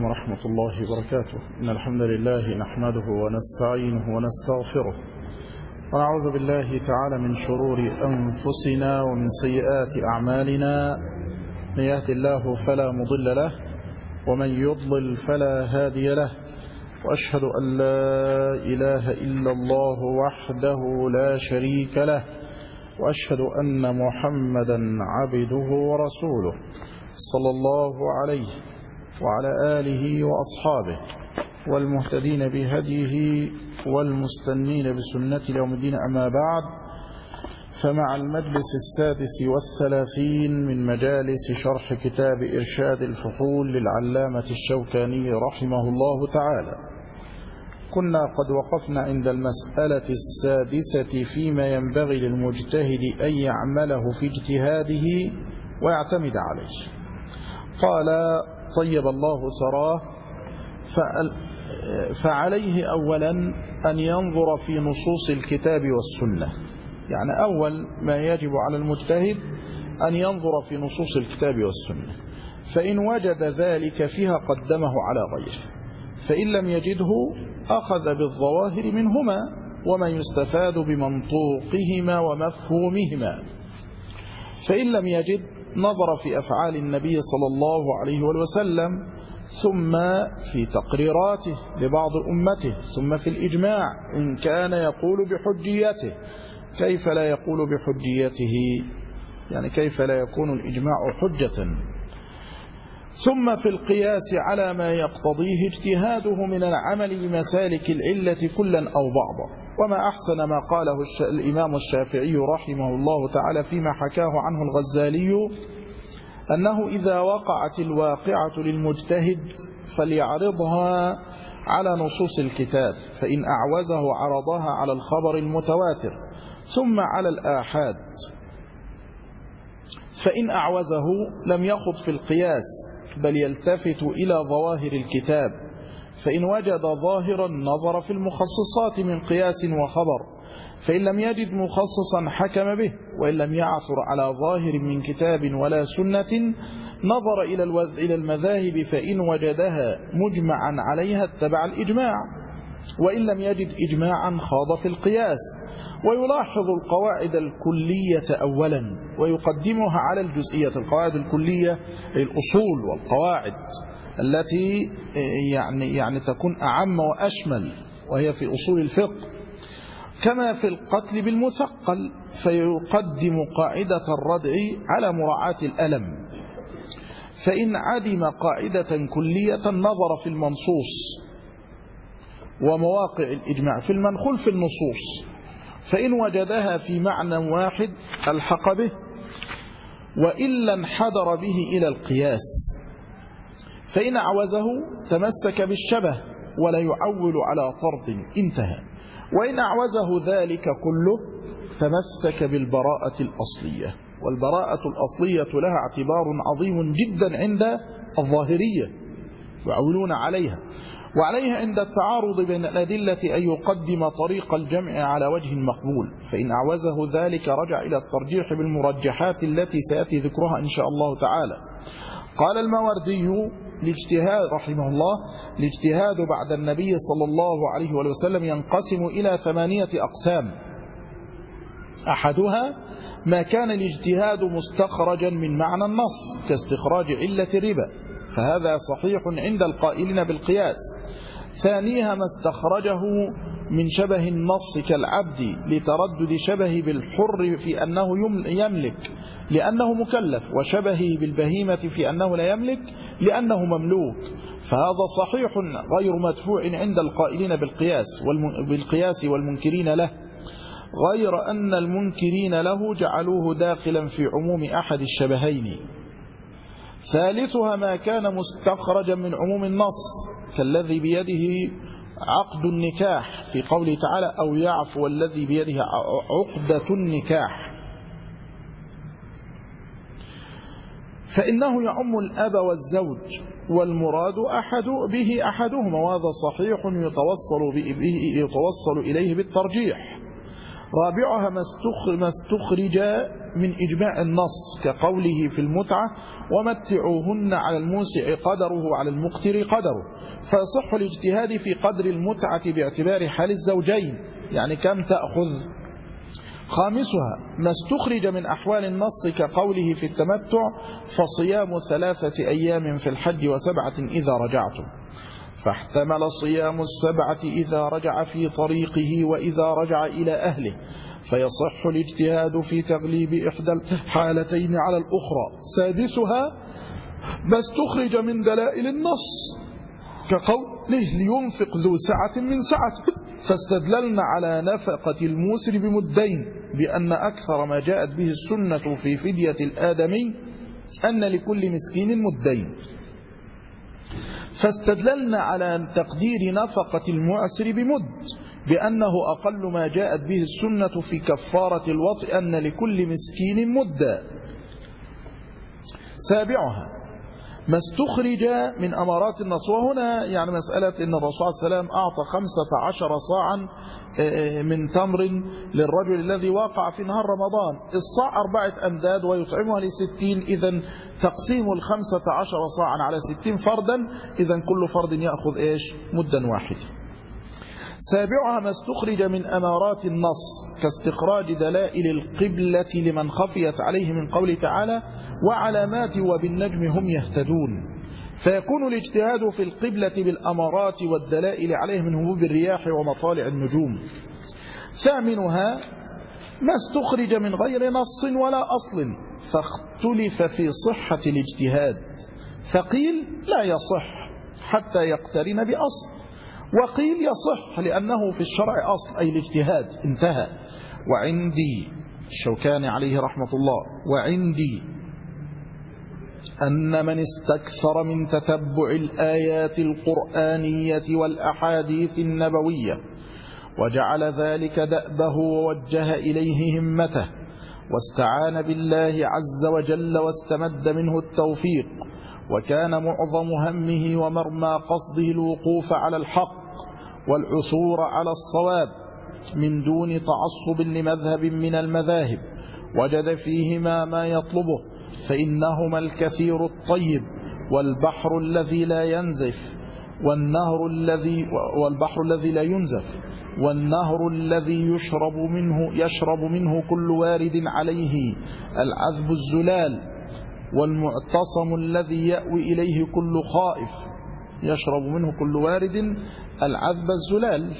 عليكم ورحمة الله وبركاته. إن الحمد لله نحمده ونستعينه ونستغفره ونعوذ بالله تعالى من شرور أنفسنا ومن سيئات أعمالنا. من يهد الله فلا مضل له ومن يضلل فلا هادي له، وأشهد أن لا إله إلا الله وحده لا شريك له، وأشهد أن محمدا عبده ورسوله صلى الله عليه وعلى آله وأصحابه والمهتدين بهديه والمستنين بسنة يوم الدين. أما بعد، فمع المجلس 36 من مجالس شرح كتاب إرشاد الفحول للعلامة الشوكاني رحمه الله تعالى، كنا قد وقفنا عند المسألة 6 فيما ينبغي للمجتهد أن يعمله في اجتهاده ويعتمد عليه. قال: طيب الله ثراه، فعليه أولا أن ينظر في نصوص الكتاب والسنة. يعني أول ما يجب على المجتهد أن ينظر في نصوص الكتاب والسنة، فإن وجد ذلك فيها قدمه على غيره، فإن لم يجده أخذ بالظواهر منهما وما يستفاد بمنطوقهما ومفهومهما. فإن لم يجد نظر في أفعال النبي صلى الله عليه وسلم، ثم في تقريراته لبعض أمته، ثم في الإجماع إن كان يقول بحجيته. كيف لا يقول بحجيته؟ يعني كيف لا يكون الإجماع حجة؟ ثم في القياس على ما يقتضيه اجتهاده من العمل بمسالك العلة كلا أو بعضا. وما أحسن ما قاله الإمام الشافعي رحمه الله تعالى فيما حكاه عنه الغزالي، أنه إذا وقعت الواقعة للمجتهد فليعرضها على نصوص الكتاب، فإن أعوزه عرضها على الخبر المتواتر ثم على الآحاد، فإن أعوزه لم يخض في القياس بل يلتفت إلى ظواهر الكتاب، فإن وجد ظاهرا نظر في المخصصات من قياس وخبر، فإن لم يجد مخصصا حكم به، وإن لم يعثر على ظاهر من كتاب ولا سنة نظر إلى المذاهب، فإن وجدها مجمعا عليها اتبع الإجماع، وإن لم يجد إجماعا خاض في القياس. ويلاحظ القواعد الكلية أولا ويقدمها على الجزئية. القواعد الكلية الأصول والقواعد التي يعني تكون أعم وأشمل، وهي في أصول الفقه. كما في القتل بالمثقل، فيقدم قاعدة الردع على مراعاة الألم. فإن عدم قاعدة كلية نظر في المنصوص ومواقع الإجماع في المنخول في النصوص، فإن وجدها في معنى واحد ألحق به، وإلا انحدر به إلى القياس. فإن أعوزه تمسك بالشبه ولا يعول على طرد، انتهى. وإن أعوزه ذلك كله تمسك بالبراءة الأصلية، والبراءة الأصلية لها اعتبار عظيم جدا عند الظاهرية، يعولون عليها. وعليها عند التعارض بين الأدلة أن يقدم طريق الجمع على وجه مقبول، فإن أعوزه ذلك رجع إلى الترجيح بالمرجحات التي سيأتي ذكرها إن شاء الله تعالى. قال الماوردي الاجتهاد رحمه الله: الاجتهاد بعد النبي صلى الله عليه وسلم ينقسم إلى 8 أقسام. أحدها ما كان الاجتهاد مستخرجا من معنى النص كاستخراج علة الربا، فهذا صحيح عند القائلين بالقياس. ثانيها ما استخرجه من شبه النص كالعبد لتردد شبهه بالحر في أنه يملك لأنه مكلف، وشبهه بالبهيمة في أنه لا يملك لأنه مملوك، فهذا صحيح غير مدفوع عند القائلين بالقياس والمنكرين له، غير أن المنكرين له جعلوه داخلا في عموم أحد الشبهين. ثالثها ما كان مستخرجا من عموم النص كالذي بيده عقد النكاح في قوله تعالى: أو يعفو الذي بيده عقدة النكاح، فإنه يعم الأب والزوج، والمراد به أحدهما، وهذا صحيح يتوصل إليه بالترجيح. رابعها ما استخرج من إجماع النص كقوله في المتعة ومتعوهن على الموسع قدره وعلى المقتر قدره، فيصح الاجتهاد في قدر المتعة باعتبار حال الزوجين، يعني كم تأخذ. خامسها ما استخرج من أحوال النص كقوله في التمتع فصيام 3 أيام في الحج و7 إذا رجعتم، فاحتمل صيام 7 إذا رجع في طريقه وإذا رجع إلى أهله، فيصح الاجتهاد في تغليب إحدى الحالتين على الأخرى. سادسها ما استخرج من دلائل النص كقوله لينفق ذو سعة من سعته، فاستدللنا على نفقة الموسر بمدين بأن أكثر ما جاءت به السنة في فدية الآدمي أن لكل مسكين مدين، فاستدللنا على تقدير نفقة المعسر بمد بأنه أقل ما جاءت به السنة في كفارة الوطء أن لكل مسكين مدا. سابعها ما استخرج من أمارات النص، وهنا يعني مسألة أن الرسول صلى الله عليه وسلم أعطى 15 صاعا من تمر للرجل الذي وقع في نهار رمضان، الصاع 4 أمداد ويطعمها ل60، إذن تقسيم 15 صاعا على 60 فردا، إذن كل فرد يأخذ إيش؟ مدا واحدة. سابعها ما استخرج من أمارات النص كاستخراج دلائل القبلة لمن خفيت عليه من قوله تعالى وعلامات وبالنجم هم يهتدون، فيكون الاجتهاد في القبلة بالأمارات والدلائل عليه من هبوب الرياح ومطالع النجوم. ثامنها ما استخرج من غير نص ولا أصل فاختلف في صحة الاجتهاد، فقيل لا يصح حتى يقترن بأصل، وقيل يصح لأنه في الشرع أصل أي الاجتهاد انتهى. وعندي الشوكاني عليه رحمة الله وعندي أن من استكثر من تتبع الآيات القرآنية والأحاديث النبوية وجعل ذلك دأبه ووجه إليه همته واستعان بالله عز وجل واستمد منه التوفيق، وكان معظم همه ومرمى قصده الوقوف على الحق والعثور على الصواب من دون تعصب لمذهب من المذاهب، وجد فيهما ما يطلبه، فإنهما الكثير الطيب والبحر الذي لا ينزف والبحر الذي لا ينزف والنهر الذي يشرب منه كل وارد عليه العذب الزلال، والمعتصم الذي يأوي إليه كل خائف يشرب منه كل وارد العذب الزلال.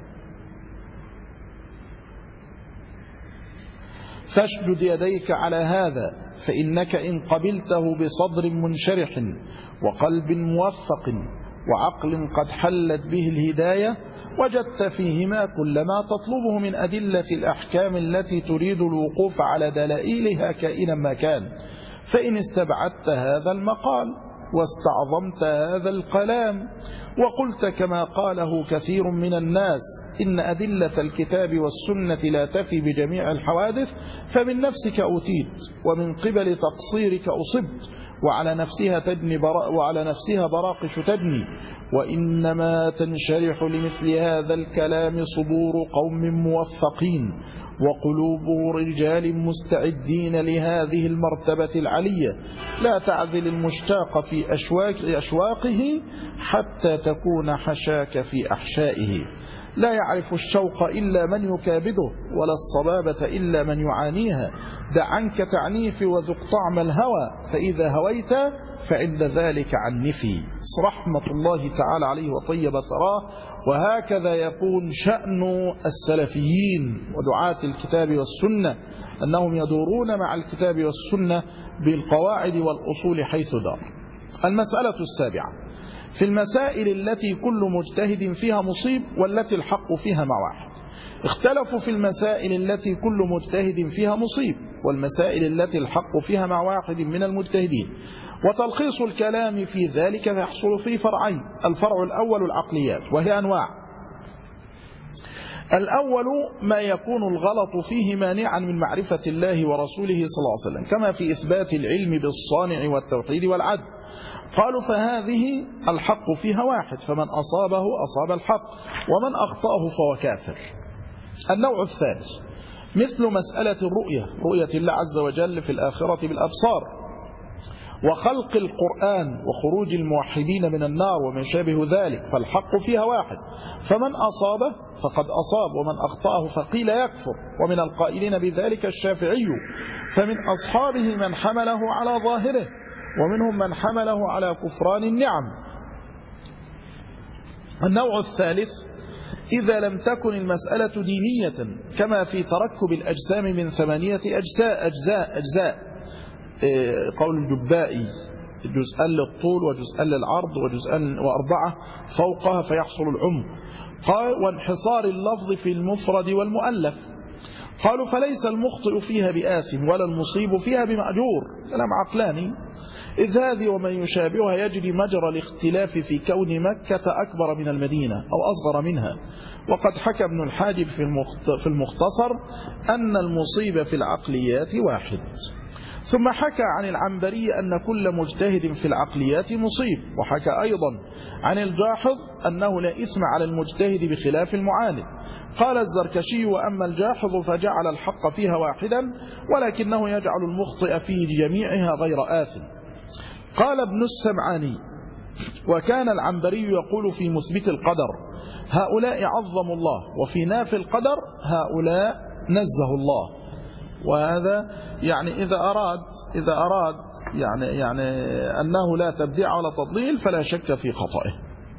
فاشدد يديك على هذا، فإنك إن قبلته بصدر منشرح وقلب موفق وعقل قد حلت به الهداية وجدت فيهما كل ما تطلبه من أدلة الأحكام التي تريد الوقوف على دلائلها كائنا ما كان. فإن استبعدت هذا المقال واستعظمت هذا الكلام وقلت كما قاله كثير من الناس إن أدلة الكتاب والسنة لا تفي بجميع الحوادث، فمن نفسك أوتيت ومن قبل تقصيرك أصبت، وعلى نفسها براقش تبني، وإنما تنشرح لمثل هذا الكلام صدور قوم موفقين وقلوب رجال مستعدين لهذه المرتبة العلية، لا تعذل المشتاق في أشواقه حتى تكون حشاك في أحشائه، لا يعرف الشوق إلا من يكابده ولا الصبابة إلا من يعانيها، دع عنك تعنيف وذق طعم الهوى، فإذا هويت فعند ذلك عنفي. رحمة الله تعالى عليه وطيب ثراه. وهكذا يكون شأن السلفيين ودعاة الكتاب والسنة، أنهم يدورون مع الكتاب والسنة بالقواعد والأصول حيث دار. المسألة السابعة في المسائل التي كل مجتهد فيها مصيب والتي الحق فيها مع واحد. اختلفوا في المسائل التي كل مجتهد فيها مصيب والمسائل التي الحق فيها مع واحد من المجتهدين، وتلخيص الكلام في ذلك يحصل في فرعين. الفرع الأول العقليات، وهي أنواع. الأول ما يكون الغلط فيه مانعا من معرفة الله ورسوله صلى الله عليه وسلم، كما في إثبات العلم بالصانع والتوحيد والعدل. قالوا فهذه الحق فيها واحد، فمن أصابه أصاب الحق ومن أخطأه فهو كافر. النوع الثالث مثل مسألة الرؤية، رؤية الله عز وجل في الآخرة بالأبصار، وخلق القرآن وخروج الموحدين من النار وما شابه ذلك، فالحق فيها واحد، فمن أصابه فقد أصاب، ومن أخطأه فقيل يكفر، ومن القائلين بذلك الشافعي، فمن أصحابه من حمله على ظاهره، ومنهم من حمله على كفران النعم. النوع الثالث إذا لم تكن المسألة دينية، كما في تركب الأجسام من 8 أجزاء قول الجبائي، جزءا للطول وجزءا للعرض وجزءا و4 فوقها فيحصل العمق، قال وانحصار اللفظ في المفرد والمؤلف. قالوا فليس المخطئ فيها بآثم ولا المصيب فيها بمأجور، كلام عقلاني، إذ هذه ومن يشابهها يجري مجرى الاختلاف في كون مكة أكبر من المدينة أو أصغر منها. وقد حكى ابن الحاجب في المختصر أن المصيب في العقليات واحد. ثم حكى عن العنبري أن كل مجتهد في العقليات مصيب، وحكى أيضا عن الجاحظ أنه لا إثم على المجتهد بخلاف المعاند. قال الزركشي وأما الجاحظ فجعل الحق فيها واحدا، ولكنه يجعل المخطئ في جميعها غير آثم. قال ابن السمعاني وكان العنبري يقول في مثبت القدر هؤلاء عظموا الله، وفي نافي القدر هؤلاء نزه الله. وهذا يعني إذا أراد يعني أنه لا تبديع ولا تضليل فلا شك في خطئه.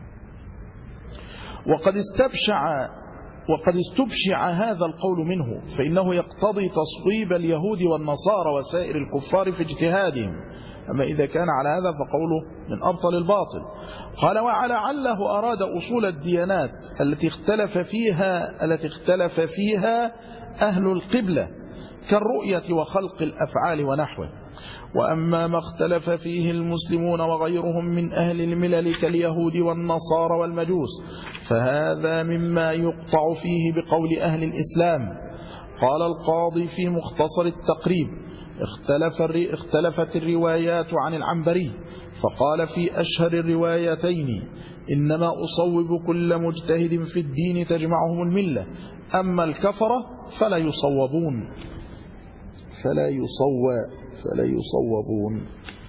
وقد استبشع هذا القول منه، فإنه يقتضي تصويب اليهود والنصارى وسائر الكفار في اجتهادهم، أما إذا كان على هذا فقوله من أبطل الباطل. قال ولعله أراد أصول الديانات التي اختلف فيها أهل القبلة كالرؤية وخلق الأفعال ونحوه. وأما ما اختلف فيه المسلمون وغيرهم من أهل الملل كاليهود والنصارى والمجوس فهذا مما يقطع فيه بقول أهل الإسلام. قال القاضي في مختصر التقريب اختلفت الروايات عن العنبري، فقال في أشهر الروايتين إنما أصوب كل مجتهد في الدين تجمعهم الملة، أما الكفرة فلا يصوبون.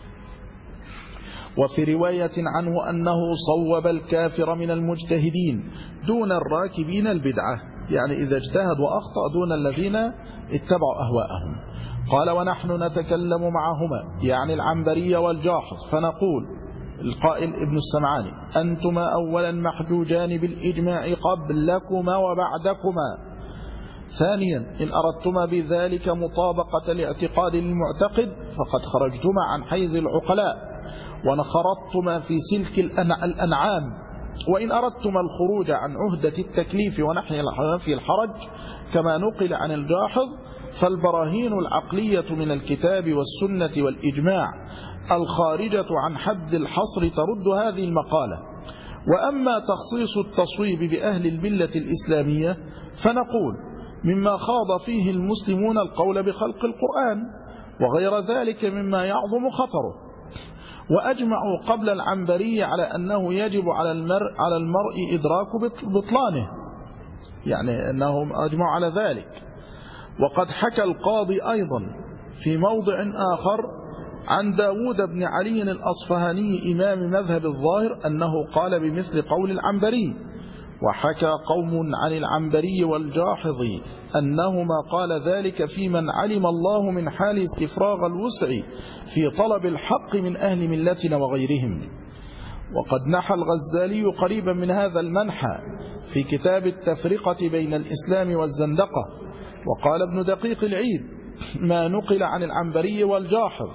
وفي رواية عنه أنه صوب الكافر من المجتهدين دون الراكبين البدعة، يعني إذا اجتهد وأخطأ دون الذين اتبعوا أهواءهم. قال ونحن نتكلم معهما يعني العنبري والجاحظ فنقول القائل ابن السمعاني أنتما أولا محجوجان بالإجماع قبلكما وبعدكما. ثانيا إن أردتما بذلك مطابقة الاعتقاد للمعتقد فقد خرجتما عن حيز العقلاء ونخرطتما في سلك الأنعام. وإن أردتما الخروج عن عهدة التكليف ونحي الحرج كما نقل عن الجاحظ فالبراهين العقلية من الكتاب والسنة والإجماع الخارجة عن حد الحصر ترد هذه المقالة. وأما تخصيص التصويب بأهل الملة الإسلامية فنقول مما خاض فيه المسلمون القول بخلق القرآن وغير ذلك مما يعظم خطره. وأجمعوا قبل العنبري على أنه يجب على المرء إدراك بطلانه، يعني أنهم أجمعوا على ذلك. وقد حكى القاضي أيضا في موضع آخر عن داود بن علي الأصفهاني إمام مذهب الظاهر أنه قال بمثل قول العنبري. وحكى قوم عن العنبري والجاحظ أنهما قال ذلك في من علم الله من حال استفراغ الوسع في طلب الحق من أهل ملتنا وغيرهم. وقد نحى الغزالي قريبا من هذا المنحى في كتاب التفرقة بين الإسلام والزندقة. وقال ابن دقيق العيد ما نقل عن العنبري والجاحظ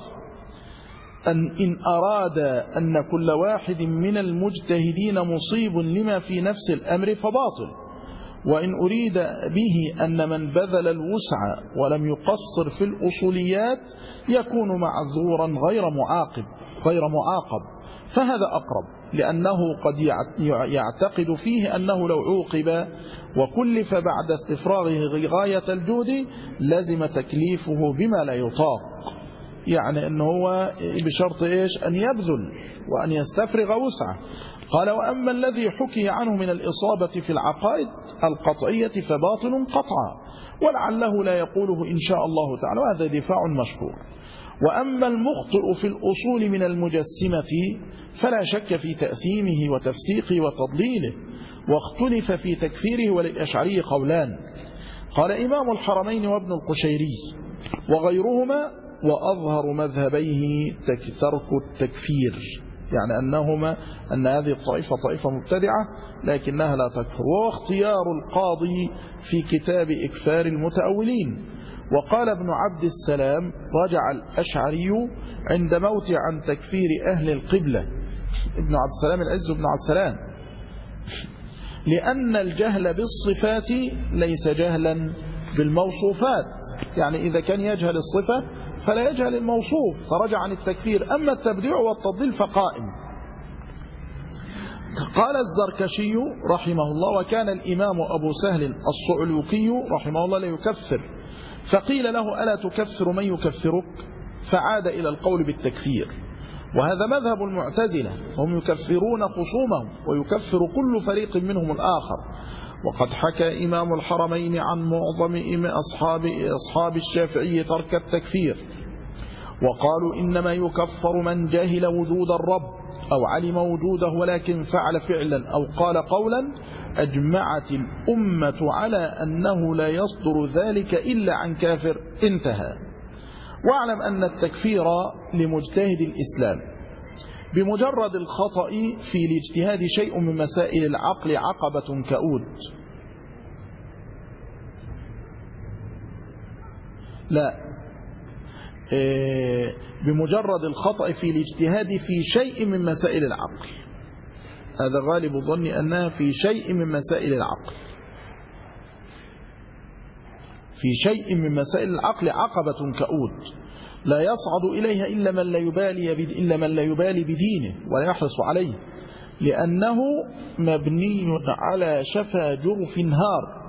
إن أراد أن كل واحد من المجتهدين مصيب لما في نفس الأمر فباطل، وإن أريد به أن من بذل الوسع ولم يقصر في الأصوليات يكون معذورا غير معاقب فهذا أقرب، لأنه قد يعتقد فيه أنه لو عوقب وكلف بعد استفراغه غاية الجهد لزم تكليفه بما لا يطاق، يعني أنه هو بشرط إيش أن يبذل وأن يستفرغ وسعه. قال: وأما الذي حكي عنه من الإصابة في العقائد القطعية فباطل قطعا، ولعله لا يقوله إن شاء الله تعالى، وهذا دفاع مشكور. وأما المخطئ في الأصول من المجسمة فلا شك في تأثيمه وتفسيقه وتضليله، واختلف في تكفيره، وللأشعري قولان. قال إمام الحرمين وابن القشيري وغيرهما: وأظهر مذهبيه ترك التكفير، يعني أن هذه الطائفة طائفة مبتدعة لكنها لا تكفر، وهو اختيار القاضي في كتاب إكفار المتأولين. وقال ابن عبد السلام: رجع الأشعري عند موته عن تكفير أهل القبلة. ابن عبد السلام العز بن عبد السلام، لأن الجهل بالصفات ليس جهلا بالموصوفات، يعني إذا كان يجهل الصفة فلا يجهل الموصوف، فرجع عن التكفير. أما التبديع والتضليل فقائم. قال الزركشي رحمه الله: وكان الإمام أبو سهل الصعلوكي رحمه الله لا يكفر، فقيل له: ألا تكفر من يكفرك؟ فعاد إلى القول بالتكفير. وهذا مذهب المعتزلة، هم يكفرون خصومهم ويكفر كل فريق منهم الآخر. وقد حكى إمام الحرمين عن معظم أصحاب الشافعي ترك التكفير، وقالوا إنما يكفر من جهل وجود الرب أو علم وجوده ولكن فعل فعلا أو قال قولا أجمعت الأمة على أنه لا يصدر ذلك إلا عن كافر. انتهى. واعلم أن التكفير لمجتهد الإسلام بمجرد الخطأ في الاجتهاد شيء من مسائل العقل عقبة كؤود. لا، بمجرد الخطأ في الاجتهاد في شيء من مسائل العقل، هذا غالب ظني أنها في شيء من مسائل العقل، في شيء من مسائل العقل عقبة كؤود لا يصعد إليها إلا من لا يبالي بدينه ولا يحرص عليه، لأنه مبني على شفا جرف نهار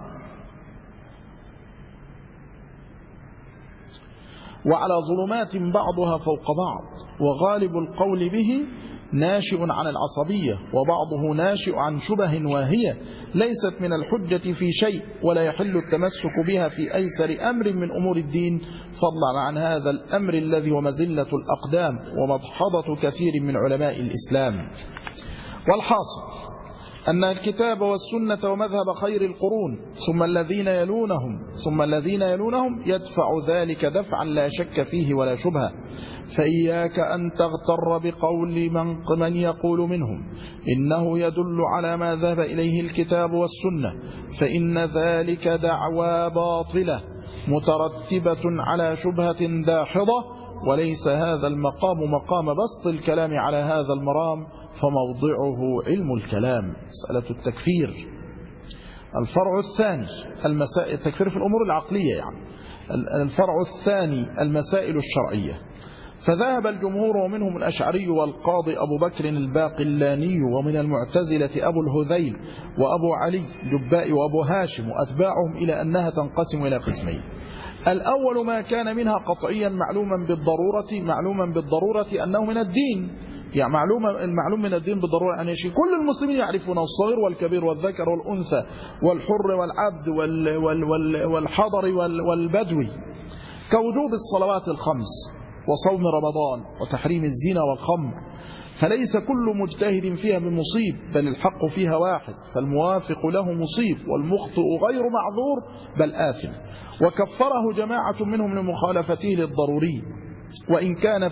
وعلى ظلمات بعضها فوق بعض، وغالب القول به ناشئ عن العصبية، وبعضه ناشئ عن شبه واهية ليست من الحجة في شيء، ولا يحل التمسك بها في أيسر أمر من أمور الدين، فضلا عن هذا الأمر الذي ومزلة الأقدام ومضحضة كثير من علماء الإسلام. والحاصل أن الكتاب والسنة ومذهب خير القرون ثم الذين يلونهم يدفع ذلك دفعا لا شك فيه ولا شبهة. فإياك أن تغتر بقول من يقول منهم إنه يدل على ما ذهب إليه الكتاب والسنة، فإن ذلك دعوى باطلة مترتبة على شبهة داحضة، وليس هذا المقام مقام بسط الكلام على هذا المرام، فموضعه علم الكلام. مسألة التكفير. الفرع الثاني التكفير في الأمور العقلية، يعني الفرع الثاني المسائل الشرعية. فذهب الجمهور ومنهم الأشعري والقاضي أبو بكر الباقلاني، ومن المعتزلة أبو الهذيل وأبو علي جبائي وأبو هاشم وأتباعهم إلى أنها تنقسم إلى قسمين. الأول ما كان منها قطعيا معلوما بالضرورة أنه من الدين، يعني المعلوم من الدين بالضرورة، يعني شيء كل المسلمين يعرفونه، الصغير والكبير والذكر والأنثى والحر والعبد والحضر والبدوي، كوجوب الصلوات الخمس وصوم رمضان وتحريم الزنا والخمر. فليس كل مجتهد فيها بمصيب، بل الحق فيها واحد، فالموافق له مصيب والمخطئ غير معذور بل آثم. وكفره جماعة منهم لمخالفته للضروري، وإن كان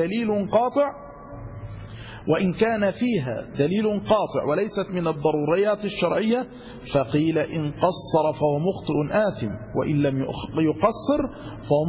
فيها دليل قاطع وليست من الضروريات الشرعية، فقيل إن قصر فهو مخطئ آثم، وإن لم يقصر فهو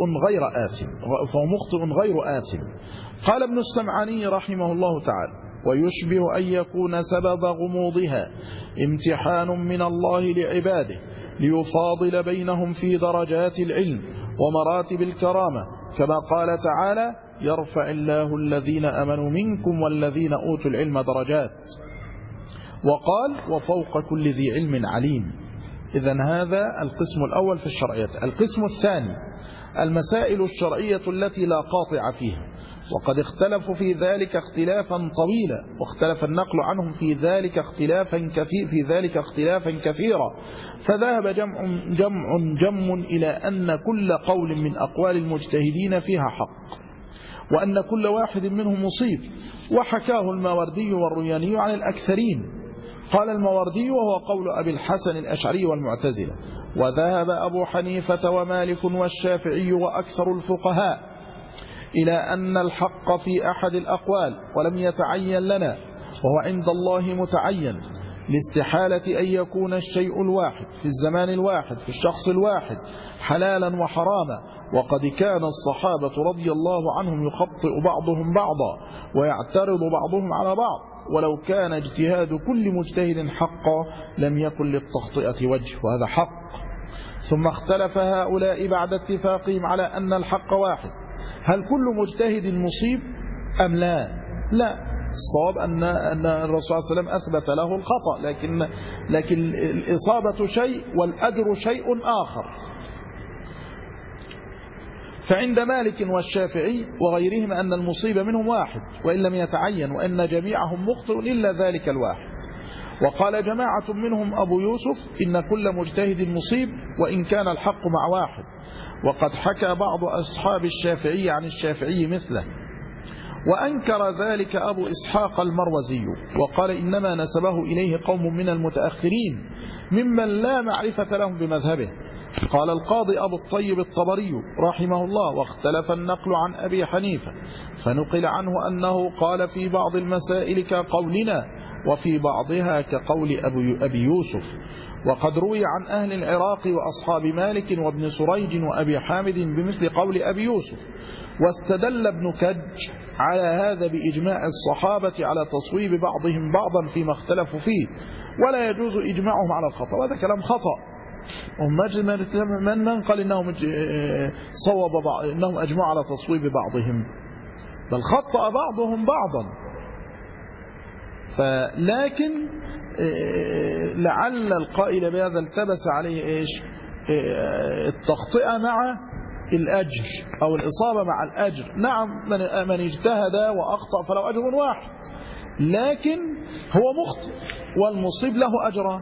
مخطئ غير آثم. قال ابن السمعاني رحمه الله تعالى: ويشبه أن يكون سبب غموضها امتحان من الله لعباده ليفاضل بينهم في درجات العلم ومراتب الكرامة، كما قال تعالى: يرفع الله الذين آمنوا منكم والذين أوتوا العلم درجات، وقال: وفوق كل ذي علم عليم. إذن هذا القسم الأول في الشرعية. القسم الثاني المسائل الشرعية التي لا قاطع فيها، وقد اختلفوا في ذلك اختلافا طويلا، واختلف النقل عنهم في ذلك اختلافا كثيرا، فذهب جمع إلى أن كل قول من أقوال المجتهدين فيها حق، وأن كل واحد منهم مصيب، وحكاه الماوردي والروياني عن الأكثرين. قال الماوردي وهو قول أبي الحسن الأشعري والمعتزلة. وذهب أبو حنيفة ومالك والشافعي وأكثر الفقهاء إلى أن الحق في أحد الأقوال ولم يتعين لنا، وهو عند الله متعين لاستحالة أن يكون الشيء الواحد في الزمان الواحد في الشخص الواحد حلالا وحراما. وقد كان الصحابة رضي الله عنهم يخطئ بعضهم بعضا ويعترض بعضهم على بعض، ولو كان اجتهاد كل مجتهد حقا لم يكن للتخطئة وجه، وهذا حق. ثم اختلف هؤلاء بعد اتفاقهم على أن الحق واحد، هل كل مجتهد مصيب أم لا؟ لا، الصواب أن الرسول صلى الله عليه وسلم أثبت له الخطأ، لكن الإصابة شيء والأجر شيء آخر. فعند مالك والشافعي وغيرهم أن المصيب منهم واحد وإن لم يتعين، وأن جميعهم مخطئ إلا ذلك الواحد. وقال جماعة منهم أبو يوسف إن كل مجتهد مصيب وإن كان الحق مع واحد، وقد حكى بعض أصحاب الشافعي عن الشافعي مثله. وأنكر ذلك أبو إسحاق المروزي وقال إنما نسبه إليه قوم من المتأخرين ممن لا معرفة لهم بمذهبه. قال القاضي أبو الطيب الطبري رحمه الله: واختلف النقل عن أبي حنيفة، فنقل عنه أنه قال في بعض المسائل كقولنا وفي بعضها كقول أبي يوسف. وقد روي عن أهل العراق وأصحاب مالك وابن سريج وأبي حامد بمثل قول أبي يوسف. واستدل ابن كج على هذا بإجماع الصحابة على تصويب بعضهم بعضا فيما اختلفوا فيه، ولا يجوز إجماعهم على الخطأ. وهذا كلام خطأ. من قال إنهم إنهم أجمعوا على تصويب بعضهم، بل خطأ بعضهم بعضا. لكن لعل القائل بهذا التبس عليه إيش؟ التخطئة مع الأجر أو الإصابة مع الأجر. نعم، من اجتهد وأخطأ فله أجر واحد، لكن هو مخطئ والمصيب له أجران.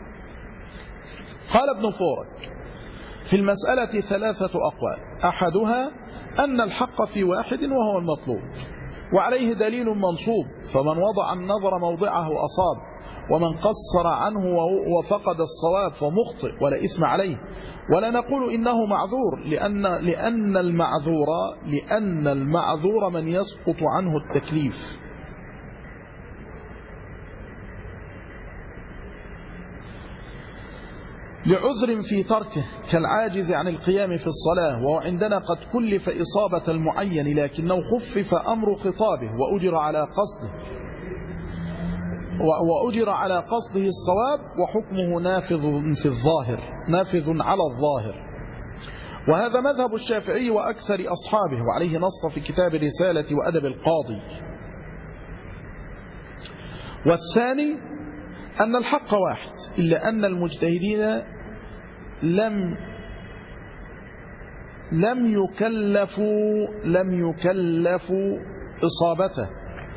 قال ابن فورك: في المسألة 3 أقوال، أحدها أن الحق في واحد وهو المطلوب، وعليه دليل منصوب، فمن وضع النظر موضعه أصاب، ومن قصر عنه وفقد الصواب فمخطئ ولا إثم عليه. ولا نقول إنه معذور، لأن المعذور من يسقط عنه التكليف. لعذر في تركه كالعاجز عن القيام في الصلاة، وهو عندنا قد كلف إصابة المعين لكنه خفف أمر خطابه وأجر على قصده الصواب، وحكمه نافذ على الظاهر. وهذا مذهب الشافعي وأكثر أصحابه، وعليه نص في كتاب الرسالة وأدب القاضي. والثاني أن الحق واحد، إلا أن المجتهدين لم يكلفوا إصابته،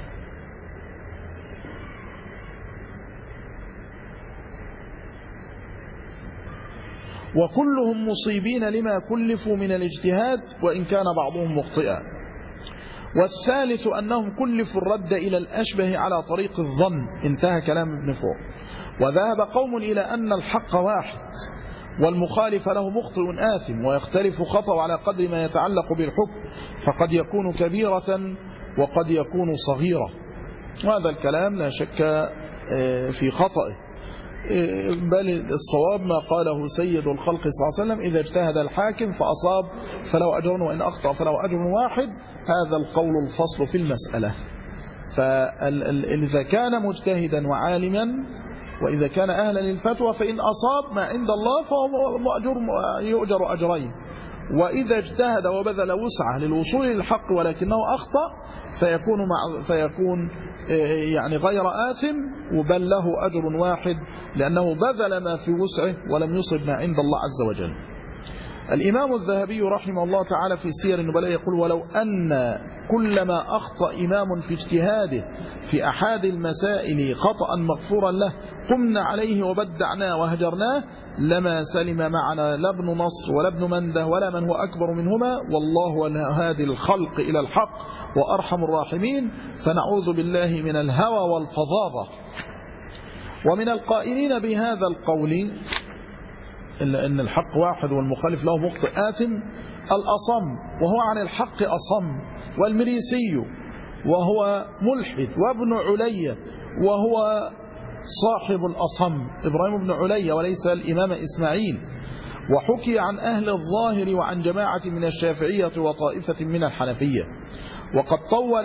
وكلهم مصيبين لما كلفوا من الاجتهاد وإن كان بعضهم مخطئا. والثالث أنهم كلفوا الرد إلى الأشبه على طريق الظن. انتهى كلام ابن فور. وذهب قوم إلى أن الحق واحد والمخالف له مخطئ آثم، ويختلف خطأ على قدر ما يتعلق بالحكم، فقد يكون كبيرة وقد يكون صغيرة. وهذا الكلام لا شك في خطأه، بل الصواب ما قاله سيد الخلق صلى الله عليه وسلم: إذا اجتهد الحاكم فأصاب فله أجر وإن أخطأ فله أجر واحد. هذا القول الفصل في المسألة. فإذا كان مجتهدا وعالما وإذا كان أهلا للفتوى فإن أصاب ما عند الله فهو يؤجر أجرين، وإذا اجتهد وبذل وسعه للوصول للحق ولكنه أخطأ فيكون يعني غير آثم، وبل له أجر واحد لأنه بذل ما في وسعه ولم يصب ما عند الله عز وجل. الإمام الذهبي رحمه الله تعالى في سير النبلاء يقول: ولو أن كلما أخطأ إمام في اجتهاده في أحد المسائل خطأ مغفورا له قمنا عليه وبدعناه وهجرناه لما سلم معنا لا ابن نصر ولا ابن منده ولا من هو أكبر منهما، والله هادي الخلق إلى الحق وأرحم الراحمين، فنعوذ بالله من الهوى والفظاظة. ومن القائلين بهذا القول إلا أن الحق واحد والمخالف له مخطئ آثم الأصم وهو عن الحق أصم، والمريسي وهو ملحد، وابن علي وهو صاحب الأصم إبراهيم بن علي وليس الإمام إسماعيل. وحكي عن أهل الظاهر وعن جماعة من الشافعية وطائفة من الحنفية. وقد طول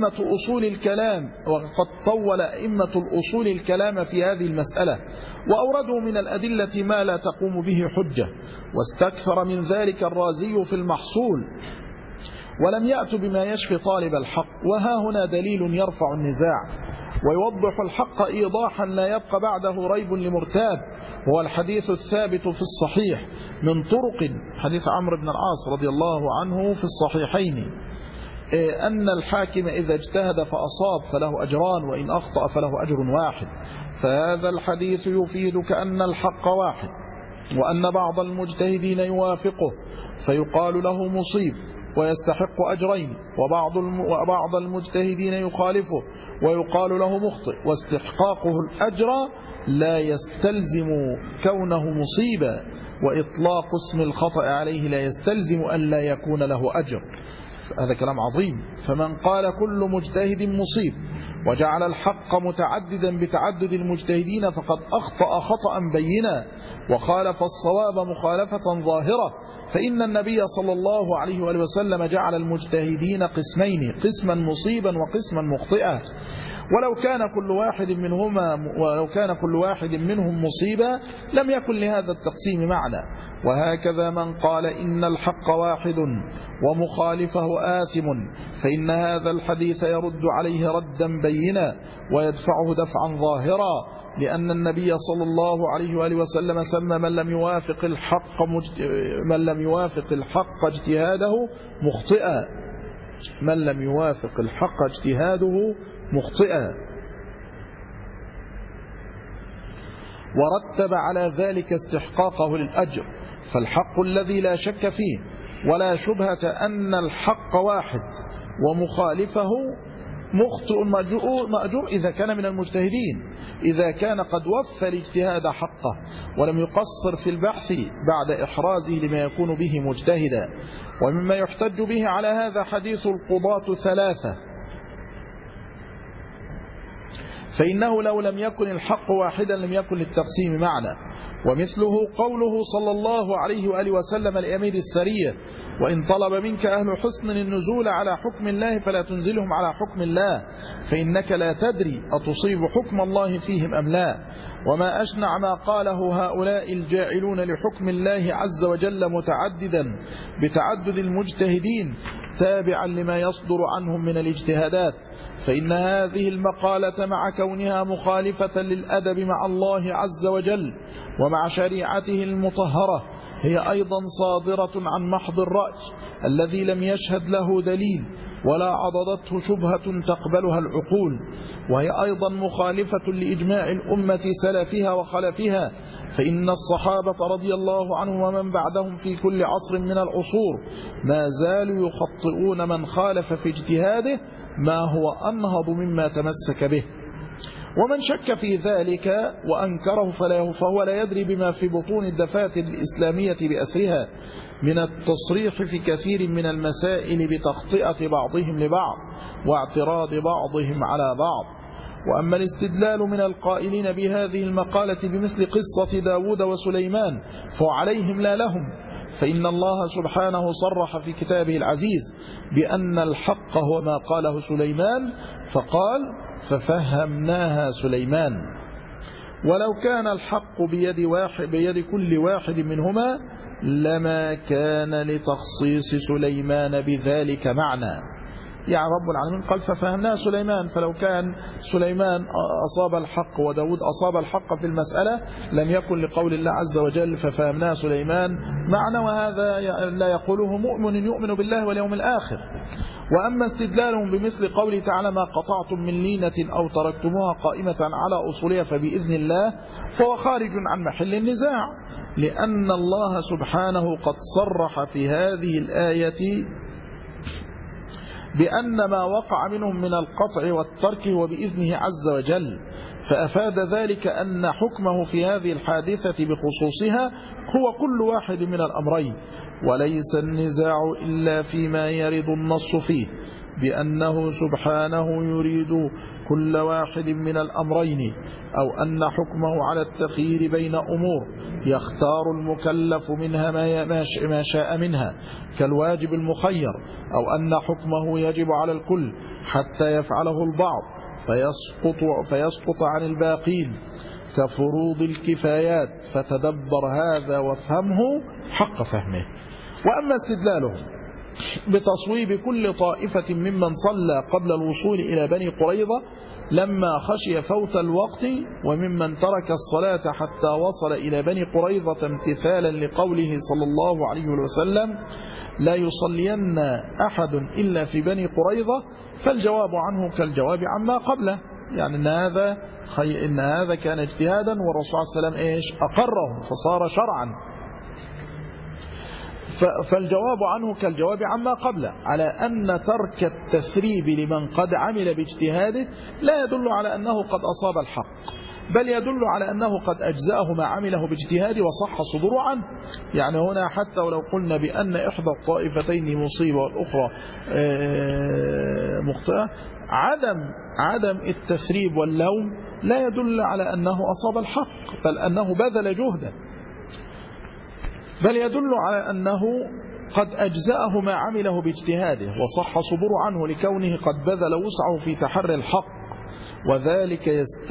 أئمة الأصول الكلام في هذه المسألة، وأوردوا من الأدلة ما لا تقوم به حجة، واستكثر من ذلك الرازي في المحصول، ولم يأتوا بما يشفي طالب الحق. وها هنا دليل يرفع النزاع ويوضح الحق إيضاحا لا يبقى بعده ريب لمرتاب، هو الحديث الثابت في الصحيح من طرق، حديث عمرو بن العاص رضي الله عنه في الصحيحين، أن الحاكم إذا اجتهد فأصاب فله أجران، وإن أخطأ فله أجر واحد. فهذا الحديث يفيدك أن الحق واحد، وأن بعض المجتهدين يوافقه فيقال له مصيب ويستحق أجرين، وبعض المجتهدين يخالفه ويقال له مخطئ، واستحقاقه الأجر لا يستلزم كونه مصيبا، وإطلاق اسم الخطأ عليه لا يستلزم أن لا يكون له أجر. هذا كلام عظيم. فمن قال كل مجتهد مصيب وجعل الحق متعددا بتعدد المجتهدين فقد أخطأ خطأ بينا وخالف الصواب مخالفة ظاهرة، فإن النبي صلى الله عليه وآله وسلم جعل المجتهدين قسمين، قسما مصيبا وقسما مخطئا، ولو كان كل واحد منهم مصيبا لم يكن لهذا التقسيم معنى. وهكذا من قال إن الحق واحد ومخالفه آثم فإن هذا الحديث يرد عليه ردا بينا ويدفعه دفعا ظاهرا، لأن النبي صلى الله عليه وآله وسلم سمى من لم يوافق الحق اجتهاده مخطئا، من لم يوافق الحق اجتهاده مخطئا، ورتب على ذلك استحقاقه للأجر. فالحق الذي لا شك فيه ولا شبهة أن الحق واحد ومخالفه مخطئ مأجور إذا كان من المجتهدين، إذا كان قد وفى الاجتهاد حقه ولم يقصر في البحث بعد إحرازه لما يكون به مجتهدا. ومما يحتج به على هذا حديث القضاة ثلاثة، فإنه لو لم يكن الحق واحدا لم يكن للتقسيم معنى. ومثله قوله صلى الله عليه وآله وسلم لأمير السرية: وإن طلب منك أهل حصن النزول على حكم الله فلا تنزلهم على حكم الله، فإنك لا تدري أتصيب حكم الله فيهم أم لا. وما أشنع ما قاله هؤلاء الجاعلون لحكم الله عز وجل متعددا بتعدد المجتهدين تابعا لما يصدر عنهم من الاجتهادات، فإن هذه المقالة مع كونها مخالفة للأدب مع الله عز وجل ومع شريعته المطهرة هي أيضا صادرة عن محض الرأي الذي لم يشهد له دليل ولا عضدته شبهة تقبلها العقول، وهي أيضا مخالفة لإجماع الأمة سلفها وخلفها، فإن الصحابة رضي الله عنهم ومن بعدهم في كل عصر من العصور ما زالوا يخطئون من خالف في اجتهاده ما هو أنهض مما تمسك به. ومن شك في ذلك وأنكره فهو لا يدري بما في بطون الدفاتر الإسلامية بأسرها من التصريح في كثير من المسائل بتخطئة بعضهم لبعض واعتراض بعضهم على بعض. وأما الاستدلال من القائلين بهذه المقالة بمثل قصة داود وسليمان فعليهم لا لهم، فإن الله سبحانه صرح في كتابه العزيز بأن الحق هو ما قاله سليمان، فقال: ففهمناها سليمان. ولو كان الحق بيد كل واحد منهما لما كان لتخصيص سليمان بذلك معنى. يعني رب العالمين قال ففهمناه سليمان، فلو كان سليمان أصاب الحق وداود أصاب الحق في المسألة لم يكن لقول الله عز وجل ففهمناه سليمان معنى، وهذا لا يقوله مؤمن يؤمن بالله واليوم الآخر. وأما استدلالهم بمثل قوله تعالى ما قطعتم من لينة أو تركتموها قائمة على أصولها فبإذن الله، فهو خارج عن محل النزاع، لأن الله سبحانه قد صرح في هذه الآية بأن ما وقع منهم من القطع والترك هو بإذنه عز وجل، فأفاد ذلك أن حكمه في هذه الحادثة بخصوصها هو كل واحد من الأمرين، وليس النزاع إلا فيما يرد النص فيه بأنه سبحانه يريد كل واحد من الأمرين، أو أن حكمه على التخيير بين أمور يختار المكلف منها ما شاء منها كالواجب المخير، أو أن حكمه يجب على الكل حتى يفعله البعض فيسقط عن الباقين كفروض الكفايات، فتدبر هذا وافهمه حق فهمه. وأما استدلالهم بتصويب كل طائفة ممن صلى قبل الوصول إلى بني قريظة لما خشي فوت الوقت وممن ترك الصلاة حتى وصل إلى بني قريظة امتثالا لقوله صلى الله عليه وسلم لا يصلين أحد إلا في بني قريظة، فالجواب عنه كالجواب عما قبله، يعني إن هذا كان اجتهادا والرسول صلى الله عليه وسلم أقره فصار شرعا، فالجواب عنه كالجواب عما قبله، على أن ترك التسريب لمن قد عمل باجتهاده لا يدل على أنه قد أصاب الحق، بل يدل على أنه قد أجزأه ما عمله باجتهاده وصح صدوره عنه. يعني هنا حتى ولو قلنا بأن إحدى الطائفتين مصيبة والأخرى مخطئة، عدم التسريب واللوم لا يدل على أنه أصاب الحق، بل أنه بذل جهدا، بل يدل على أنه قد أجزأه ما عمله باجتهاده وصح صدور عنه لكونه قد بذل وسعه في تحري الحق، وذلك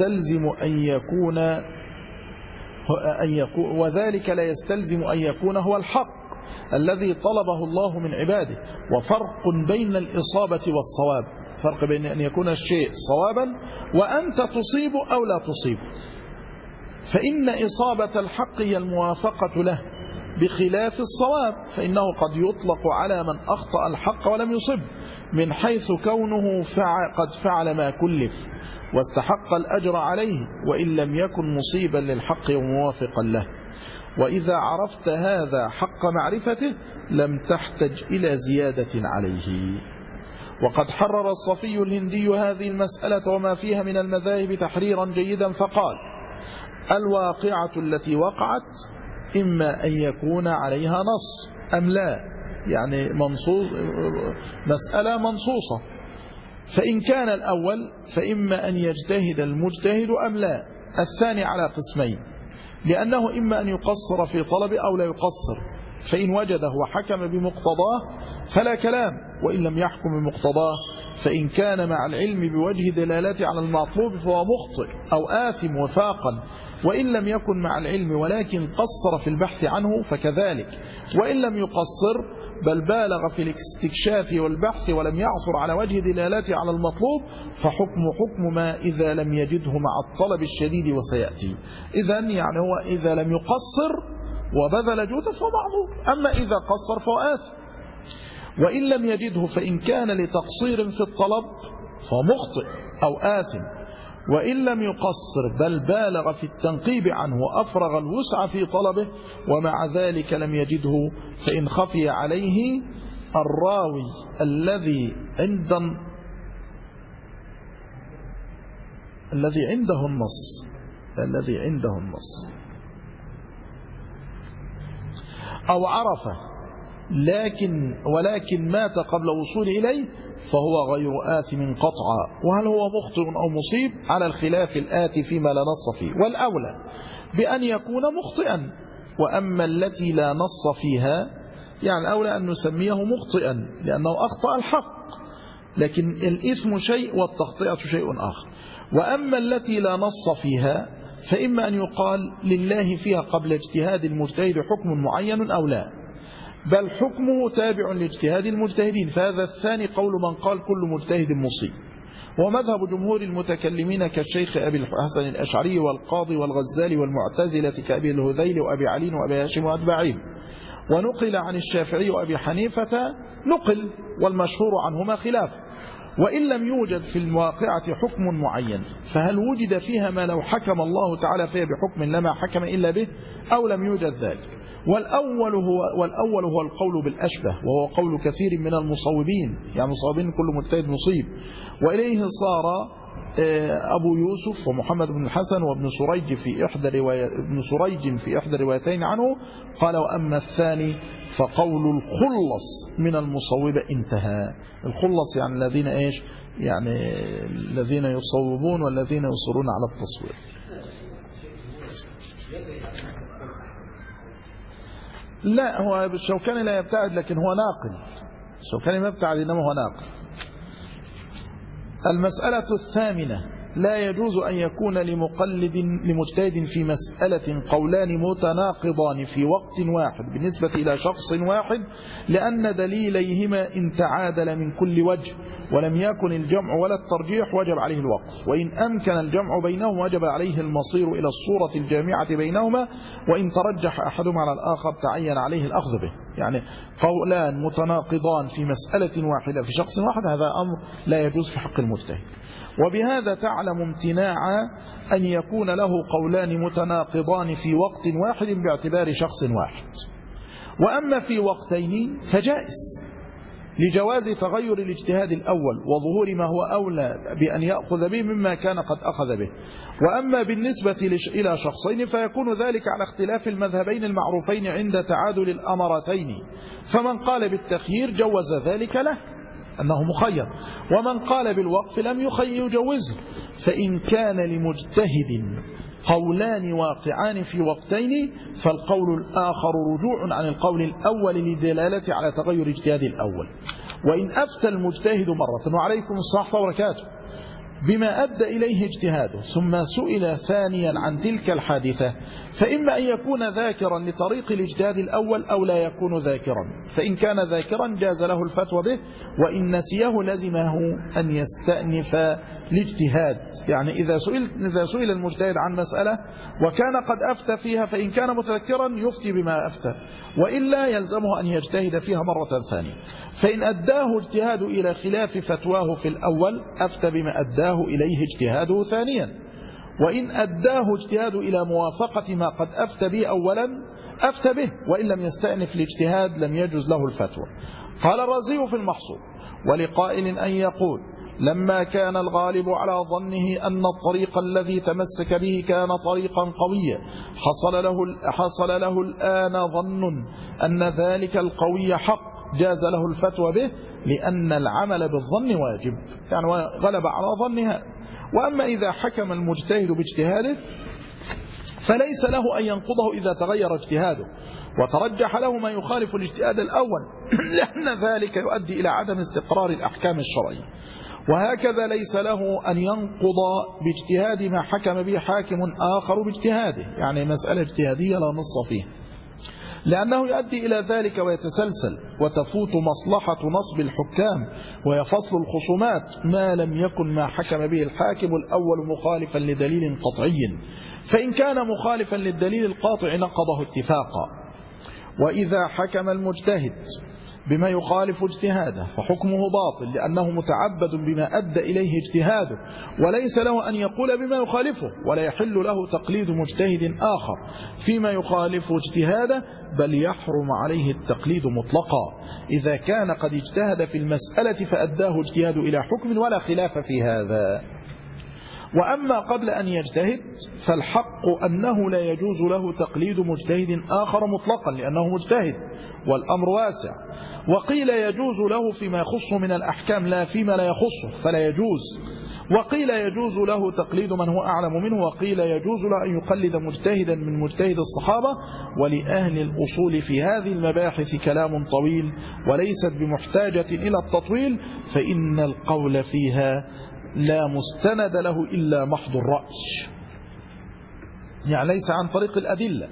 لا يستلزم أن يكون هو الحق الذي طلبه الله من عباده. وفرق بين الإصابة والصواب، فرق بين أن يكون الشيء صوابا وأنت تصيبه أو لا تصيبه، فإن إصابة الحق هي الموافقة له بخلاف الصواب، فإنه قد يطلق على من أخطأ الحق ولم يصب من حيث كونه قد فعل ما كلف واستحق الأجر عليه وإن لم يكن مصيبا للحق وموافقا له. وإذا عرفت هذا حق معرفته لم تحتج إلى زيادة عليه. وقد حرر الصفي الهندي هذه المسألة وما فيها من المذاهب تحريرا جيدا، فقال الواقعة التي وقعت إما أن يكون عليها نص أم لا، يعني مسألة منصوصة، فإن كان الأول فإما أن يجتهد المجتهد أم لا. الثاني على قسمين، لأنه إما أن يقصر في طلبه أو لا يقصر، فإن وجده وحكم بمقتضاه فلا كلام، وإن لم يحكم بمقتضاه فإن كان مع العلم بوجه دلالته على المطلوب فهو مخطئ أو آثم وفاقا، وإن لم يكن مع العلم ولكن قصر في البحث عنه فكذلك، وإن لم يقصر بل بالغ في الاستكشاف والبحث ولم يعثر على وجه دلالته على المطلوب فحكم ما إذا لم يجده مع الطلب الشديد وسيأتي. إذن يعني هو إذا لم يقصر وبذل جهده فهو معذور، أما إذا قصر فهو آثم. وإن لم يجده فإن كان لتقصير في الطلب فهو مخطئ أو آثم، وإن لم يقصر بل بالغ في التنقيب عنه وأفرغ الوسع في طلبه ومع ذلك لم يجده فإن خفي عليه الراوي الذي عنده النص أو عرفه ولكن مات قبل وصول إليه فهو غير آثم قطعا. وهل هو مخطئ أو مصيب على الخلاف الآتي فيما لا نص فيه، والأولى بأن يكون مخطئا. وأما التي لا نص فيها يعني الأولى أن نسميه مخطئا لأنه أخطأ الحق، لكن الإثم شيء والتخطئة شيء آخر. وأما التي لا نص فيها فإما أن يقال لله فيها قبل اجتهاد المجتهد حكم معين أو لا، بل حكمه تابع لاجتهاد المجتهدين. فهذا الثاني قول من قال كل مجتهد مصيب. ومذهب جمهور المتكلمين كالشيخ أبي الحسن الأشعري والقاضي والغزالي والمعتزلة كأبي الهذيل وأبي علي وأبي هاشم وأتباعهم. ونقل عن الشافعي وأبي حنيفة نقل، والمشهور عنهما خلاف. وإن لم يوجد في الواقعة حكم معين، فهل وجد فيها ما لو حكم الله تعالى فيها بحكم لما حكم إلا به، أو لم يوجد ذلك؟ والأول هو القول بالأشبه، وهو قول كثير من المصوبين، يعني مصوبين كل مجتهد مصيب. وإليه صار أبو يوسف ومحمد بن الحسن وابن سريج في إحدى روايتين عنه. قال: وأما الثاني فقول الخلص من المصوبة انتهى. الخلص يعني الذين إيش؟ يعني الذين يصوبون والذين يصرون على التصوير. لا، هو الشوكاني لا يبتعد، لكن هو ناقل. الشوكاني ما يبتعد، إنما هو ناقل. المسألة الثامنة: لا يجوز أن يكون لمجتهد في مسألة قولان متناقضان في وقت واحد بالنسبة إلى شخص واحد، لأن دليليهما إن تعادل من كل وجه ولم يكن الجمع ولا الترجيح وجب عليه الوقف، وإن أمكن الجمع بينهم وجب عليه المصير إلى الصورة الجامعة بينهما، وإن ترجح أحدهما على الآخر تعين عليه الأخذ به. يعني قولان متناقضان في مسألة واحدة في شخص واحد، هذا أمر لا يجوز في حق المجتهد. وبهذا تعلم امتناع أن يكون له قولان متناقضان في وقت واحد باعتبار شخص واحد. وأما في وقتين فجائز لجواز تغير الاجتهاد الأول وظهور ما هو أولى بأن يأخذ به مما كان قد أخذ به. وأما بالنسبة إلى شخصين فيكون ذلك على اختلاف المذهبين المعروفين عند تعادل الأمرتين. فمن قال بالتخيير جوز ذلك له أنه مخير، ومن قال بالوقف لم يجوزه. فإن كان لمجتهد قولان واقعان في وقتين فالقول الآخر رجوع عن القول الأول لدلالة على تغير اجتهاد الأول. وإن أفتى المجتهد مرة، وعليكم الصحة وبركاته، بما أدى إليه اجتهاده ثم سئل ثانيا عن تلك الحادثة، فإما أن يكون ذاكرا لطريق الاجتهاد الأول أو لا يكون ذاكرا. فإن كان ذاكرا جاز له الفتوى به، وإن نسيه لزمه أن يستأنف الاجتهاد. يعني إذا سئل المجتهد عن مسألة وكان قد أفتى فيها، فإن كان متذكرا يفتي بما أفتى، وإلا يلزمه أن يجتهد فيها مرة ثانية. فإن أداه اجتهاد إلى خلاف فتواه في الأول أفتى بما أداه إليه اجتهاده ثانيا. وإن أداه اجتهاد إلى موافقة ما قد أفتى به أولا أفتى به، وإن لم يستأنف الاجتهاد لم يجوز له الفتوى. قال الرازي في المحصول: ولقائل أن يقول لما كان الغالب على ظنه أن الطريق الذي تمسك به كان طريقا قويا حصل له الآن ظن أن ذلك القوي حق، جاز له الفتوى به لأن العمل بالظن واجب، يعني غلب على ظنها. وأما إذا حكم المجتهد باجتهاده فليس له أن ينقضه إذا تغير اجتهاده وترجح له ما يخالف الاجتهاد الأول، لأن ذلك يؤدي إلى عدم استقرار الأحكام الشرعية. وهكذا ليس له أن ينقض باجتهاد ما حكم به حاكم آخر باجتهاده، يعني مسألة اجتهادية لا نص فيها، لأنه يؤدي إلى ذلك ويتسلسل وتفوت مصلحة نصب الحكام وهي فصل الخصومات ما لم يكن ما حكم به الحاكم الأول مخالفا لدليل قطعي. فإن كان مخالفا للدليل القاطع نقضه اتفاقا. وإذا حكم المجتهد بما يخالف اجتهاده فحكمه باطل، لأنه متعبد بما أدى إليه اجتهاده، وليس له أن يقول بما يخالفه، ولا يحل له تقليد مجتهد آخر فيما يخالف اجتهاده، بل يحرم عليه التقليد مطلقا إذا كان قد اجتهد في المسألة فأداه اجتهاد إلى حكم ولا خلاف في هذا. وأما قبل أن يجتهد فالحق أنه لا يجوز له تقليد مجتهد آخر مطلقا لأنه مجتهد والأمر واسع. وقيل يجوز له فيما يخص من الأحكام لا فيما لا يخصه فلا يجوز. وقيل يجوز له تقليد من هو أعلم منه. وقيل يجوز له أن يقلد مجتهدا من مجتهد الصحابة. ولأهل الأصول في هذه المباحث كلام طويل وليست بمحتاجة إلى التطويل، فإن القول فيها لا مستند له إلا محض الرأي، يعني ليس عن طريق الأدلة،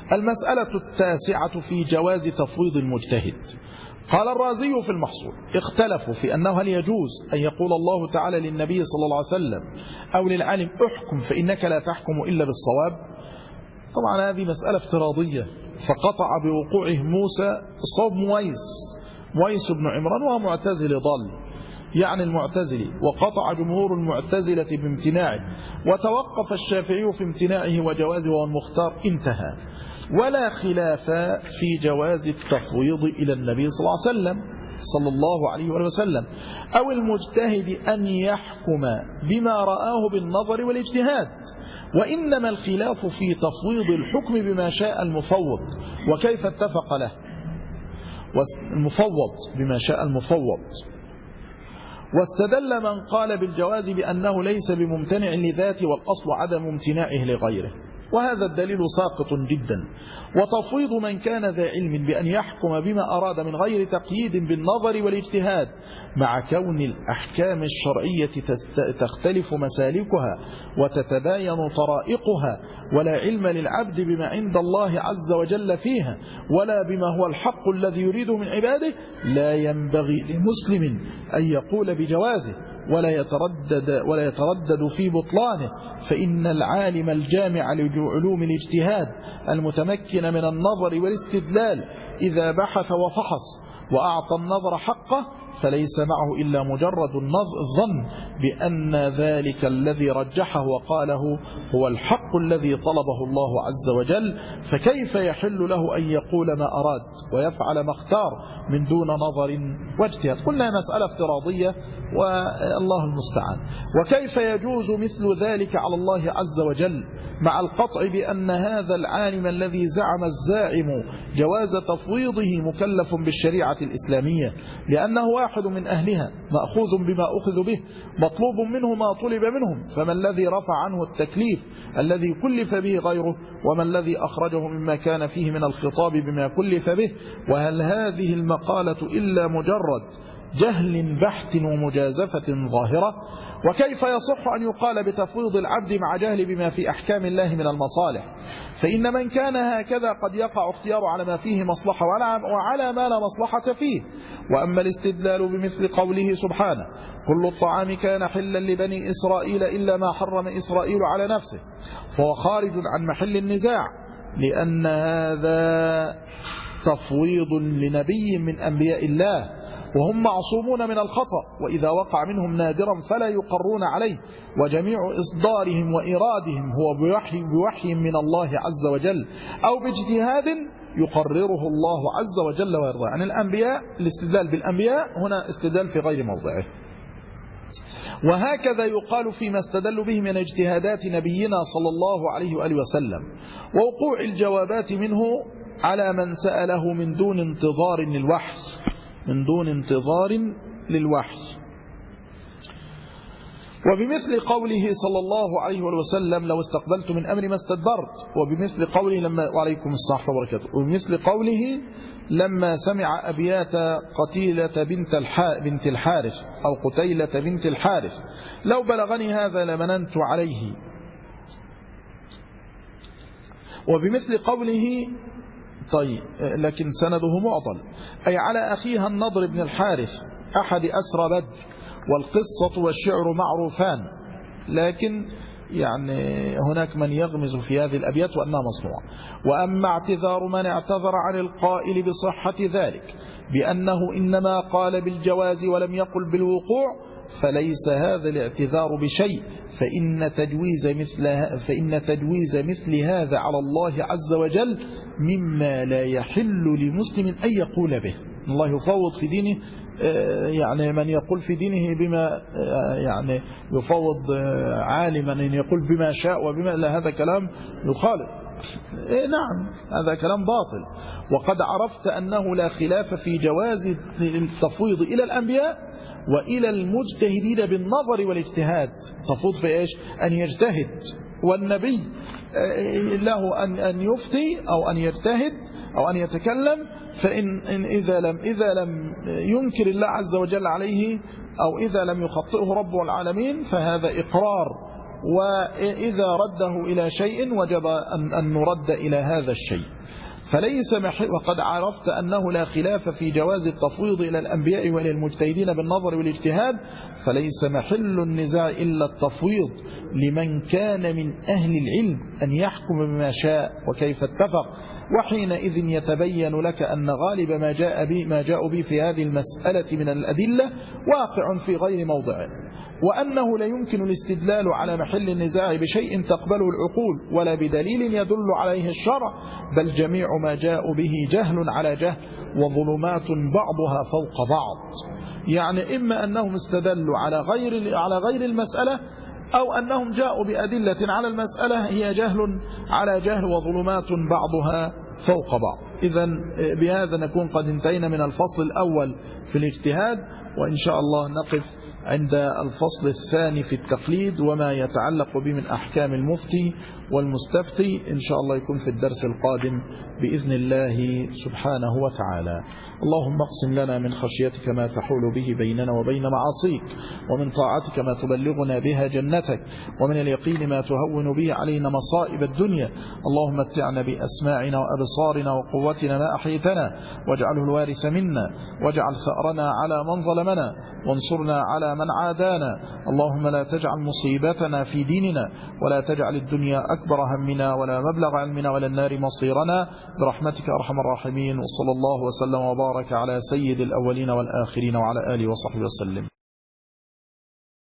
المسألة التاسعة في جواز تفويض المجتهد. قال الرازي في المحصول: اختلفوا في أنه هل يجوز أن يقول الله تعالى للنبي صلى الله عليه وسلم أو للعالم احكم فإنك لا تحكم إلا بالصواب. طبعا هذه مسألة افتراضية، فقطع بوقوعه موسى صوب مويس بن عمران، وهو معتزل ضال يعني المعتزلي، وقطع جمهور المعتزلة بامتناعه، وتوقف الشافعي في امتناعه وجوازه وهو المختار. انتهى. ولا خلاف في جواز التفويض إلى النبي صلى الله عليه وسلم أو المجتهد أن يحكم بما رآه بالنظر والاجتهاد، وإنما الخلاف في تفويض الحكم بما شاء المفوض وكيف اتفق له. المفوض بما شاء المفوض. واستدل من قال بالجواز بأنه ليس بممتنع لذاته والأصل عدم امتناعه لغيره، وهذا الدليل ساقط جدا. وتفويض من كان ذا علم بأن يحكم بما أراد من غير تقييد بالنظر والاجتهاد، مع كون الأحكام الشرعية تختلف مسالكها وتتباين طرائقها، ولا علم للعبد بما عند الله عز وجل فيها ولا بما هو الحق الذي يريده من عباده، لا ينبغي لمسلم أن يقول بجوازه ولا يتردد في بطلانه، فإن العالم الجامع لعلوم الاجتهاد المتمكن من النظر والاستدلال إذا بحث وفحص وأعطى النظر حقه فليس معه إلا مجرد الظن بأن ذلك الذي رجحه وقاله هو الحق الذي طلبه الله عز وجل، فكيف يحل له أن يقول ما أراد ويفعل ما اختار من دون نظر واجتهاد؟ قلنا مسألة افتراضية والله المستعان. وكيف يجوز مثل ذلك على الله عز وجل مع القطع بأن هذا العالم الذي زعم الزاعم جواز تفويضه مكلف بالشريعة الإسلامية، لأنه واحد من أهلها مأخوذ بما أخذ به، مطلوب منه ما طلب منهم، فما الذي رفع عنه التكليف الذي كلف به غيره، وما الذي أخرجه مما كان فيه من الخطاب بما كلف به؟ وهل هذه المقالة إلا مجرد جهل بحت ومجازفة ظاهرة؟ وكيف يصح أن يقال بتفويض العبد مع جهل بما في أحكام الله من المصالح؟ فإن من كان هكذا قد يقع اختيار على ما فيه مصلحة وعلى ما لا مصلحة فيه. وأما الاستدلال بمثل قوله سبحانه: كل الطعام كان حلا لبني إسرائيل إلا ما حرم إسرائيل على نفسه، فهو خارج عن محل النزاع، لأن هذا تفويض لنبي من أنبياء الله، وهم معصومون من الخطأ، وإذا وقع منهم نادرا فلا يقرون عليه، وجميع إصدارهم وإرادهم هو بوحي من الله عز وجل أو باجتهاد يقرره الله عز وجل ويرضى. عن الأنبياء الاستدلال بالأنبياء هنا استدلال في غير موضعه. وهكذا يقال فيما استدل به من اجتهادات نبينا صلى الله عليه وآله وسلم ووقوع الجوابات منه على من سأله من دون انتظار للوحي. وبمثل قوله صلى الله عليه وسلم: لو استقبلت من أمري ما استدبرت. وبمثل قوله وعليكم الصحة وبركاته. وبمثل قوله لما سمع أبيات قتيلة بنت الحارث أو قتيلة بنت الحارث: لو بلغني هذا لمننت عليه. وبمثل قوله طيب لكن سنده معضل، أي على أخيها النضر بن الحارث أحد أسرى بدر، والقصة والشعر معروفان، لكن يعني هناك من يغمز في هذه الأبيات وأنها مصنوعة. وأما اعتذار من اعتذر عن القائل بصحة ذلك بأنه إنما قال بالجواز ولم يقل بالوقوع، فليس هذا الاعتذار بشيء، فإن تجويز مثل هذا على الله عز وجل مما لا يحل لمسلم أن يقول به. الله يفوض في دينه، يعني من يقول في دينه بما يعني يفوض عالما أن يقول بما شاء وبما لا، هذا كلام يخالف. نعم هذا كلام باطل. وقد عرفت أنه لا خلاف في جواز التفويض إلى الأنبياء وإلى المجتهدين بالنظر والاجتهاد. تفوض في إيش؟ أن يجتهد، والنبي له أن يفتي أو أن يجتهد أو أن يتكلم، فإن إذا لم ينكر الله عز وجل عليه أو إذا لم يخطئه رب العالمين فهذا إقرار وإذا رده إلى شيء وجب أن نرد إلى هذا الشيء. فليس وقد عرفت أنه لا خلاف في جواز التفويض إلى الأنبياء وإلى المجتهدين بالنظر والاجتهاد، فليس محل النزاع إلا التفويض لمن كان من أهل العلم أن يحكم بما شاء وكيف اتفق، وحينئذ يتبين لك أن غالب ما جاء به في هذه المسألة من الأدلة واقع في غير موضعه، وأنه لا يمكن الاستدلال على محل النزاع بشيء تقبله العقول ولا بدليل يدل عليه الشرع، بل جميع ما جاء به جهل على جهل وظلمات بعضها فوق بعض. يعني إما أنهم استدلوا على غير المسألة، أو أنهم جاءوا بأدلة على المسألة هي جهل على جهل وظلمات بعضها فوق بعض. إذن بهذا نكون قد انتهينا من الفصل الأول في الاجتهاد، وإن شاء الله نقف عند الفصل الثاني في التقليد وما يتعلق به من أحكام المفتي والمستفتي. إن شاء الله يكون في الدرس القادم بإذن الله سبحانه وتعالى. اللهم اقسم لنا من خشيتك ما تحول به بيننا وبين معاصيك، ومن طاعتك ما تبلغنا بها جنتك، ومن اليقين ما تهون به علينا مصائب الدنيا. اللهم متعنا بأسماعنا وأبصارنا وقوتنا ما أحيتنا، واجعله الوارث منا، واجعل ثأرنا على من ظلمنا، وانصرنا على من عادانا. اللهم لا تجعل مصيبتنا في ديننا، ولا تجعل الدنيا أكبر همنا ولا مبلغ علمنا ولا النار مصيرنا، برحمتك أرحم الراحمين. وصلى الله وسلم وبارك على سيد الأولين والآخرين وعلى آله وصحبه وسلم.